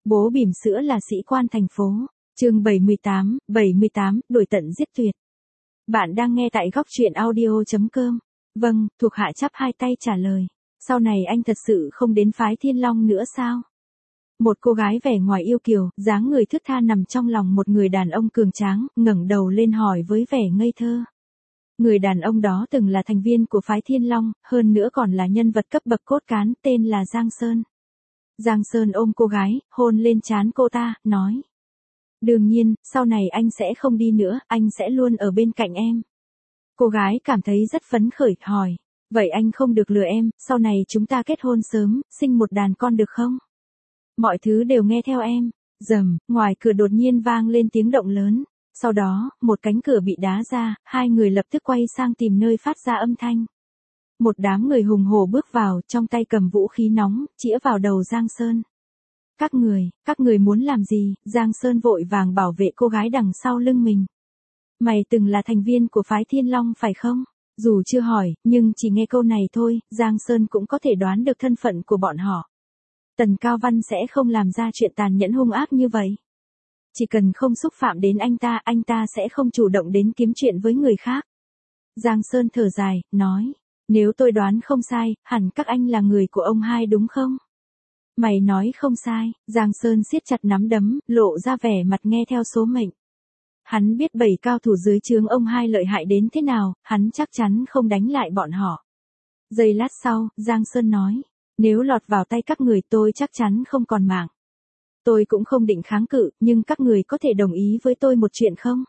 Bố bỉm sữa là sĩ quan thành phố. Chương 78, đuổi tận giết tuyệt. Bạn đang nghe tại góc truyện audio.com. Vâng, thuộc hạ chắp hai tay trả lời. Sau này anh thật sự không đến phái Thiên Long nữa sao? Một cô gái vẻ ngoài yêu kiều, dáng người thướt tha nằm trong lòng một người đàn ông cường tráng, ngẩng đầu lên hỏi với vẻ ngây thơ. Người đàn ông đó từng là thành viên của phái Thiên Long, hơn nữa còn là nhân vật cấp bậc cốt cán, tên là Giang Sơn. Giang Sơn ôm cô gái, hôn lên trán cô ta, nói. Đương nhiên, sau này anh sẽ không đi nữa, anh sẽ luôn ở bên cạnh em. Cô gái cảm thấy rất phấn khởi, hỏi. Vậy anh không được lừa em, sau này chúng ta kết hôn sớm, sinh một đàn con được không? Mọi thứ đều nghe theo em. Rầm, ngoài cửa đột nhiên vang lên tiếng động lớn. Sau đó, một cánh cửa bị đá ra, hai người lập tức quay sang tìm nơi phát ra âm thanh. Một đám người hùng hổ bước vào, trong tay cầm vũ khí nóng, chĩa vào đầu Giang Sơn. Các người muốn làm gì? Giang Sơn vội vàng bảo vệ cô gái đằng sau lưng mình. Mày từng là thành viên của phái Thiên Long phải không? Dù chưa hỏi, nhưng chỉ nghe câu này thôi, Giang Sơn cũng có thể đoán được thân phận của bọn họ. Tần Cao Văn sẽ không làm ra chuyện tàn nhẫn hung ác như vậy. Chỉ cần không xúc phạm đến anh ta sẽ không chủ động đến kiếm chuyện với người khác. Giang Sơn thở dài, nói. Nếu tôi đoán không sai, hẳn các anh là người của ông hai đúng không? Mày nói không sai, Giang Sơn siết chặt nắm đấm, lộ ra vẻ mặt nghe theo số mệnh. Hắn biết 7 cao thủ dưới trướng ông hai lợi hại đến thế nào, hắn chắc chắn không đánh lại bọn họ. Giây lát sau, Giang Sơn nói. Nếu lọt vào tay các người tôi chắc chắn không còn mạng. Tôi cũng không định kháng cự, nhưng các người có thể đồng ý với tôi một chuyện không?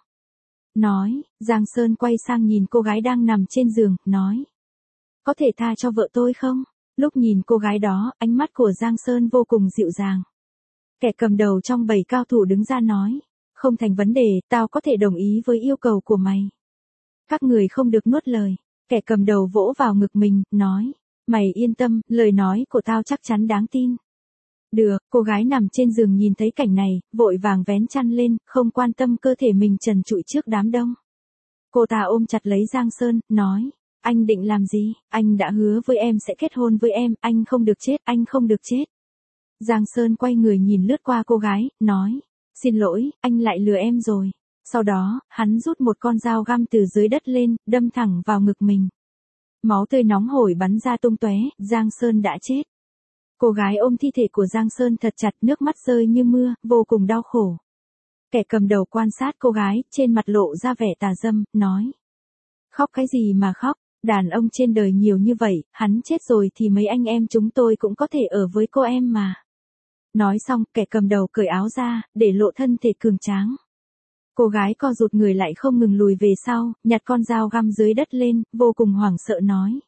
Nói, Giang Sơn quay sang nhìn cô gái đang nằm trên giường, nói. Có thể tha cho vợ tôi không? Lúc nhìn cô gái đó, ánh mắt của Giang Sơn vô cùng dịu dàng. Kẻ cầm đầu trong 7 cao thủ đứng ra nói. Không thành vấn đề, tao có thể đồng ý với yêu cầu của mày. Các người không được nuốt lời. Kẻ cầm đầu vỗ vào ngực mình, nói. Mày yên tâm, lời nói của tao chắc chắn đáng tin. Được, cô gái nằm trên giường nhìn thấy cảnh này, vội vàng vén chăn lên, không quan tâm cơ thể mình trần trụi trước đám đông. Cô ta ôm chặt lấy Giang Sơn, nói. Anh định làm gì? Anh đã hứa với em sẽ kết hôn với em, anh không được chết, anh không được chết. Giang Sơn quay người nhìn lướt qua cô gái, nói. Xin lỗi, anh lại lừa em rồi. Sau đó, hắn rút một con dao găm từ dưới đất lên, đâm thẳng vào ngực mình. Máu tươi nóng hổi bắn ra tung tóe, Giang Sơn đã chết. Cô gái ôm thi thể của Giang Sơn thật chặt, nước mắt rơi như mưa, vô cùng đau khổ. Kẻ cầm đầu quan sát cô gái, trên mặt lộ ra vẻ tà dâm, nói. Khóc cái gì mà khóc, đàn ông trên đời nhiều như vậy, hắn chết rồi thì mấy anh em chúng tôi cũng có thể ở với cô em mà. Nói xong, kẻ cầm đầu cởi áo ra, để lộ thân thể cường tráng. Cô gái co rụt người lại không ngừng lùi về sau, nhặt con dao găm dưới đất lên, vô cùng hoảng sợ nói.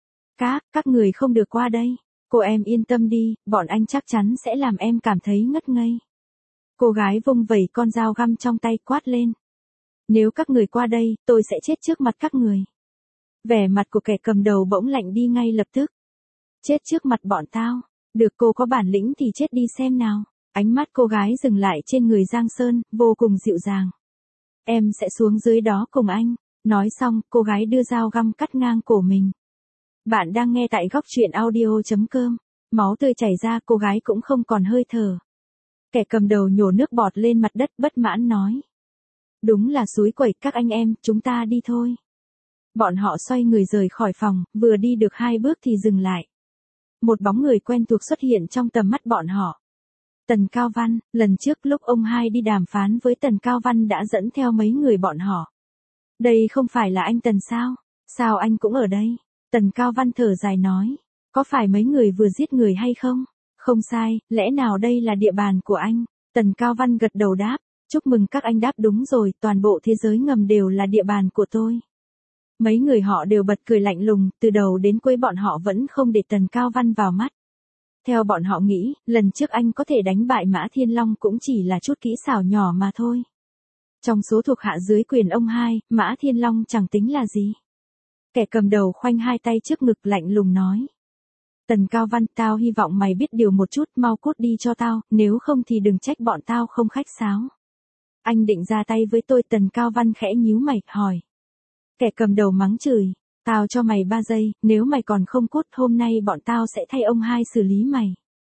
Các người không được qua đây. Cô em yên tâm đi, bọn anh chắc chắn sẽ làm em cảm thấy ngất ngây. Cô gái vung vẩy con dao găm trong tay quát lên. Nếu các người qua đây, tôi sẽ chết trước mặt các người. Vẻ mặt của kẻ cầm đầu bỗng lạnh đi ngay lập tức. Chết trước mặt bọn tao. Được, cô có bản lĩnh thì chết đi xem nào. Ánh mắt cô gái dừng lại trên người Giang Sơn, vô cùng dịu dàng. Em sẽ xuống dưới đó cùng anh. Nói xong, cô gái đưa dao găm cắt ngang cổ mình. Bạn đang nghe tại góc truyện audio.com. Máu tươi chảy ra, cô gái cũng không còn hơi thở. Kẻ cầm đầu nhổ nước bọt lên mặt đất, bất mãn nói. Đúng là xúi quẩy, các anh em, chúng ta đi thôi. Bọn họ xoay người rời khỏi phòng, vừa đi được 2 bước thì dừng lại. Một bóng người quen thuộc xuất hiện trong tầm mắt bọn họ. Tần Cao Văn, lần trước lúc ông hai đi đàm phán với Tần Cao Văn đã dẫn theo mấy người bọn họ. Đây không phải là anh Tần sao? Sao anh cũng ở đây? Tần Cao Văn thở dài nói. Có phải mấy người vừa giết người hay không? Không sai, lẽ nào đây là địa bàn của anh? Tần Cao Văn gật đầu đáp. Chúc mừng các anh đáp đúng rồi, toàn bộ thế giới ngầm đều là địa bàn của tôi. Mấy người họ đều bật cười lạnh lùng, từ đầu đến cuối bọn họ vẫn không để Tần Cao Văn vào mắt. Theo bọn họ nghĩ, lần trước anh có thể đánh bại Mã Thiên Long cũng chỉ là chút kỹ xảo nhỏ mà thôi. Trong số thuộc hạ dưới quyền ông hai, Mã Thiên Long chẳng tính là gì. Kẻ cầm đầu khoanh hai tay trước ngực lạnh lùng nói. Tần Cao Văn, tao hy vọng mày biết điều một chút, mau cút đi cho tao, nếu không thì đừng trách bọn tao không khách sáo. Anh định ra tay với tôi? Tần Cao Văn khẽ nhíu mày, hỏi. Kẻ cầm đầu mắng chửi. Tao cho mày 3 giây, nếu mày còn không cút hôm nay bọn tao sẽ thay ông hai xử lý mày.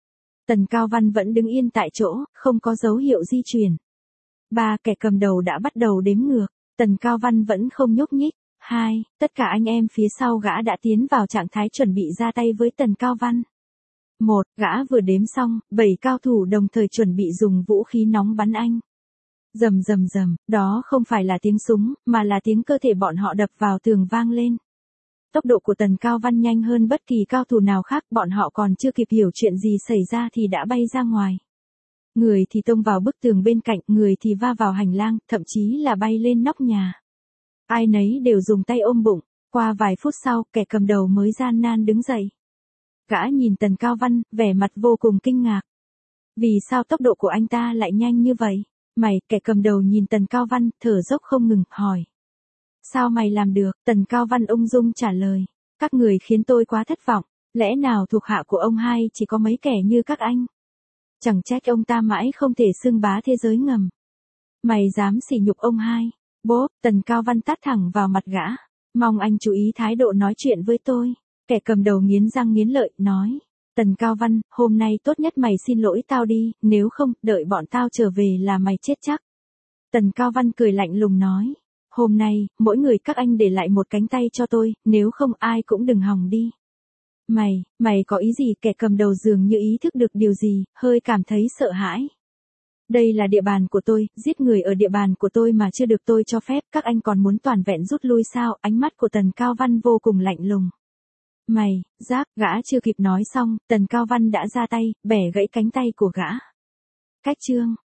Tần Cao Văn vẫn đứng yên tại chỗ, không có dấu hiệu di chuyển. 3, kẻ cầm đầu đã bắt đầu đếm ngược. Tần Cao Văn vẫn không nhúc nhích. 2, tất cả anh em phía sau gã đã tiến vào trạng thái chuẩn bị ra tay với Tần Cao Văn. 1, gã vừa đếm xong, 7 cao thủ đồng thời chuẩn bị dùng vũ khí nóng bắn anh. Rầm rầm rầm, đó không phải là tiếng súng, mà là tiếng cơ thể bọn họ đập vào tường vang lên. Tốc độ của Tần Cao Văn nhanh hơn bất kỳ cao thủ nào khác, bọn họ còn chưa kịp hiểu chuyện gì xảy ra thì đã bay ra ngoài. Người thì tông vào bức tường bên cạnh, người thì va vào hành lang, thậm chí là bay lên nóc nhà. Ai nấy đều dùng tay ôm bụng, qua vài phút sau, kẻ cầm đầu mới gian nan đứng dậy. Gã nhìn Tần Cao Văn, vẻ mặt vô cùng kinh ngạc. Vì sao tốc độ của anh ta lại nhanh như vậy? Mày, kẻ cầm đầu nhìn Tần Cao Văn, thở dốc không ngừng, hỏi. Sao mày làm được? Tần Cao Văn ung dung trả lời. Các người khiến tôi quá thất vọng, lẽ nào thuộc hạ của ông hai chỉ có mấy kẻ như các anh? Chẳng trách ông ta mãi không thể xưng bá thế giới ngầm. Mày dám sỉ nhục ông hai? Bốp, Tần Cao Văn tát thẳng vào mặt gã. Mong anh chú ý thái độ nói chuyện với tôi. Kẻ cầm đầu nghiến răng nghiến lợi, nói. Tần Cao Văn, hôm nay tốt nhất mày xin lỗi tao đi, nếu không, đợi bọn tao trở về là mày chết chắc. Tần Cao Văn cười lạnh lùng nói. Hôm nay, mỗi người các anh để lại một cánh tay cho tôi, nếu không ai cũng đừng hòng đi. Mày có ý gì? Kẻ cầm đầu dường như ý thức được điều gì, hơi cảm thấy sợ hãi. Đây là địa bàn của tôi, giết người ở địa bàn của tôi mà chưa được tôi cho phép, các anh còn muốn toàn vẹn rút lui sao? Ánh mắt của Tần Cao Văn vô cùng lạnh lùng. Gã chưa kịp nói xong, Tần Cao Văn đã ra tay, bẻ gãy cánh tay của gã. Cách chương